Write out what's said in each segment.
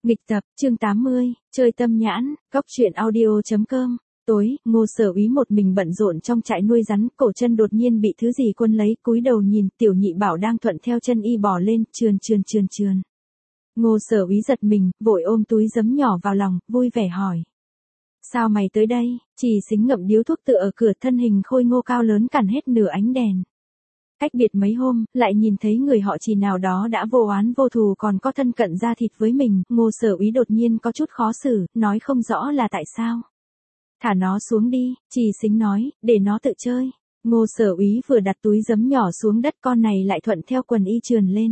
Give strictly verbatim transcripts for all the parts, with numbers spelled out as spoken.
Nghịch tập, chương tám mươi, chơi tâm nhãn, góc truyện audio chấm com. Tối, Ngô Sở Úy một mình bận rộn trong trại nuôi rắn, cổ chân đột nhiên bị thứ gì quấn lấy, cúi đầu nhìn, Tiểu Nhị Bảo đang thuận theo chân y bò lên, trườn trườn trườn trườn. Ngô Sở Úy giật mình, vội ôm túi giấm nhỏ vào lòng, vui vẻ hỏi: "Sao mày tới đây?" Chỉ Xính ngậm điếu thuốc tựa ở cửa, thân hình khôi ngô cao lớn cản hết nửa ánh đèn. Cách biệt mấy hôm, lại nhìn thấy người họ Trì nào đó đã vô oán vô thù còn có thân cận da thịt với mình, Ngô Sở Úy đột nhiên có chút khó xử, nói không rõ là tại sao. "Thả nó xuống đi," Trì Xính nói, "để nó tự chơi." Ngô Sở Úy vừa đặt túi giấm nhỏ xuống đất, con này lại thuận theo quần y trườn lên.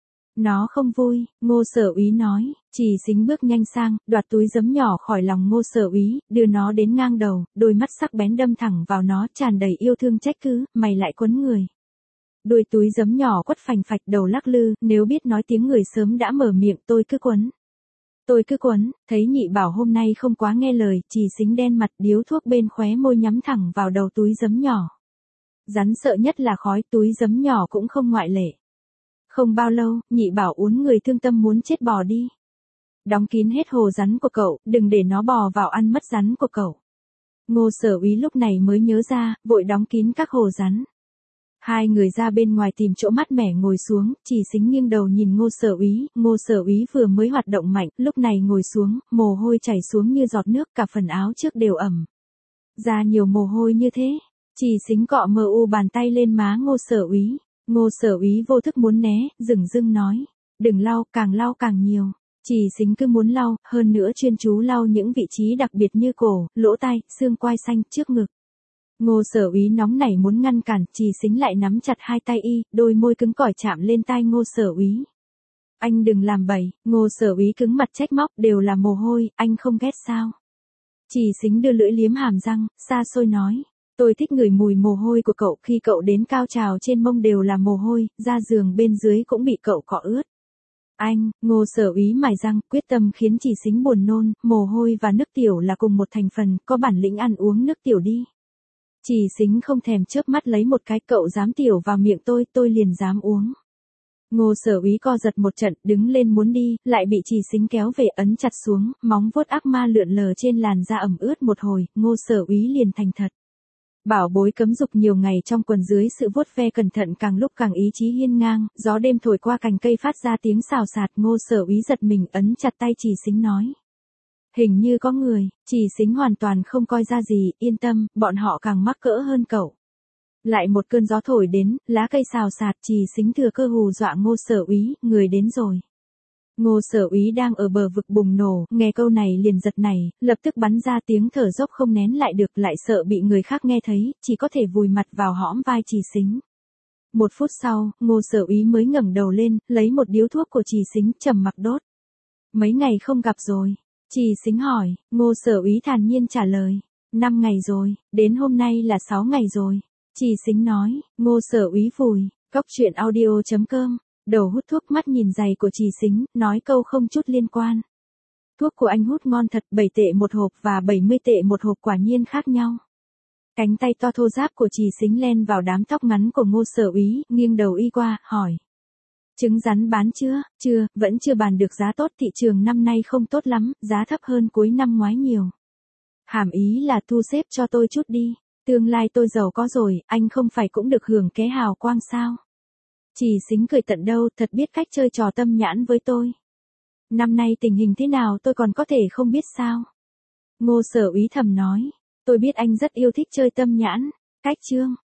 "Nó không vui," Ngô Sở Úy nói. Trì Xính bước nhanh sang, đoạt túi giấm nhỏ khỏi lòng Ngô Sở Úy, đưa nó đến ngang đầu, đôi mắt sắc bén đâm thẳng vào nó, tràn đầy yêu thương trách cứ: "Mày lại quấn người." Đuôi túi giấm nhỏ quất phành phạch, đầu lắc lư, nếu biết nói tiếng người sớm đã mở miệng, "Tôi cứ quấn. Tôi cứ quấn." Thấy Nhị Bảo hôm nay không quá nghe lời, Trì Xính đen mặt, điếu thuốc bên khóe môi nhắm thẳng vào đầu túi giấm nhỏ. Rắn sợ nhất là khói, túi giấm nhỏ cũng không ngoại lệ. Không bao lâu, Nhị Bảo uốn người thương tâm muốn chết bò đi. "Đóng kín hết hồ rắn của cậu, đừng để nó bò vào ăn mất rắn của cậu." Ngô Sở Úy lúc này mới nhớ ra, vội đóng kín các hồ rắn. Hai người ra bên ngoài tìm chỗ mát mẻ ngồi xuống, Trì Xính nghiêng đầu nhìn Ngô Sở Úy, Ngô Sở Úy vừa mới hoạt động mạnh, lúc này ngồi xuống, mồ hôi chảy xuống như giọt nước, cả phần áo trước đều ẩm ra nhiều mồ hôi như thế. Trì Xính cọ mờ u bàn tay lên má Ngô Sở Úy, Ngô Sở Úy vô thức muốn né, dửng dưng nói: "Đừng lau, càng lau càng nhiều." Trì Xính cứ muốn lau, hơn nữa chuyên chú lau những vị trí đặc biệt như cổ, lỗ tai, xương quai xanh, trước ngực. Ngô Sở Úy nóng nảy muốn ngăn cản, Trì Xính lại nắm chặt hai tay y, đôi môi cứng cỏi chạm lên tai Ngô Sở Úy. "Anh đừng làm bậy." Ngô Sở Úy cứng mặt trách móc, "Đều là mồ hôi, anh không ghét sao?" Trì Xính đưa lưỡi liếm hàm răng, xa xôi nói: "Tôi thích ngửi mùi mồ hôi của cậu, khi cậu đến cao trào trên mông đều là mồ hôi, da giường bên dưới cũng bị cậu cọ ướt." "Anh," Ngô Sở Úy mài răng, quyết tâm khiến Trì Xính buồn nôn, "mồ hôi và nước tiểu là cùng một thành phần, có bản lĩnh ăn uống nước tiểu đi." Trì Xính không thèm chớp mắt lấy một cái, "Cậu dám tiểu vào miệng tôi, tôi liền dám uống." Ngô Sở Úy co giật một trận, đứng lên muốn đi, lại bị Trì Xính kéo về ấn chặt xuống, móng vuốt ác ma lượn lờ trên làn da ẩm ướt một hồi, Ngô Sở Úy liền thành thật. Bảo bối cấm dục nhiều ngày trong quần dưới sự vuốt ve cẩn thận càng lúc càng ý chí hiên ngang, gió đêm thổi qua cành cây phát ra tiếng xào xạc, Ngô Sở Úy giật mình ấn chặt tay Trì Xính nói: "Hình như có người." Trì Xính hoàn toàn không coi ra gì, "Yên tâm, bọn họ càng mắc cỡ hơn cậu." Lại một cơn gió thổi đến, lá cây xào xạc, Trì Xính thừa cơ hù dọa Ngô Sở Úy: "Người đến rồi." Ngô Sở Úy đang ở bờ vực bùng nổ, nghe câu này liền giật nảy, lập tức bắn ra tiếng thở dốc không nén lại được, lại sợ bị người khác nghe thấy, chỉ có thể vùi mặt vào hõm vai Trì Xính. Một phút sau, Ngô Sở Úy mới ngẩng đầu lên, lấy một điếu thuốc của Trì Xính, trầm mặc đốt. "Mấy ngày không gặp rồi?" Trì Xính hỏi. Ngô Sở Úy thản nhiên trả lời: "Năm ngày rồi, đến hôm nay là sáu ngày rồi." Trì Xính nói. Ngô Sở Úy vùi. Góc truyện audio chấm com. Đầu hút thuốc, mắt nhìn giày của Trì Xính, nói câu không chút liên quan: "Thuốc của anh hút ngon thật, bảy tệ một hộp và bảy mươi tệ một hộp quả nhiên khác nhau." Cánh tay to thô ráp của Trì Xính len vào đám tóc ngắn của Ngô Sở Úy, nghiêng đầu y qua, hỏi: "Trứng rắn bán chưa?" "Chưa, vẫn chưa bàn được giá tốt, thị trường năm nay không tốt lắm, giá thấp hơn cuối năm ngoái nhiều." "Hàm ý là thu xếp cho tôi chút đi. Tương lai tôi giàu có rồi, anh không phải cũng được hưởng ké hào quang sao?" Trì Xính cười tận đâu, thật biết cách chơi trò tâm nhãn với tôi. "Năm nay tình hình thế nào tôi còn có thể không biết sao?" Ngô Sở Úy thầm nói. "Tôi biết anh rất yêu thích chơi tâm nhãn." Cách chương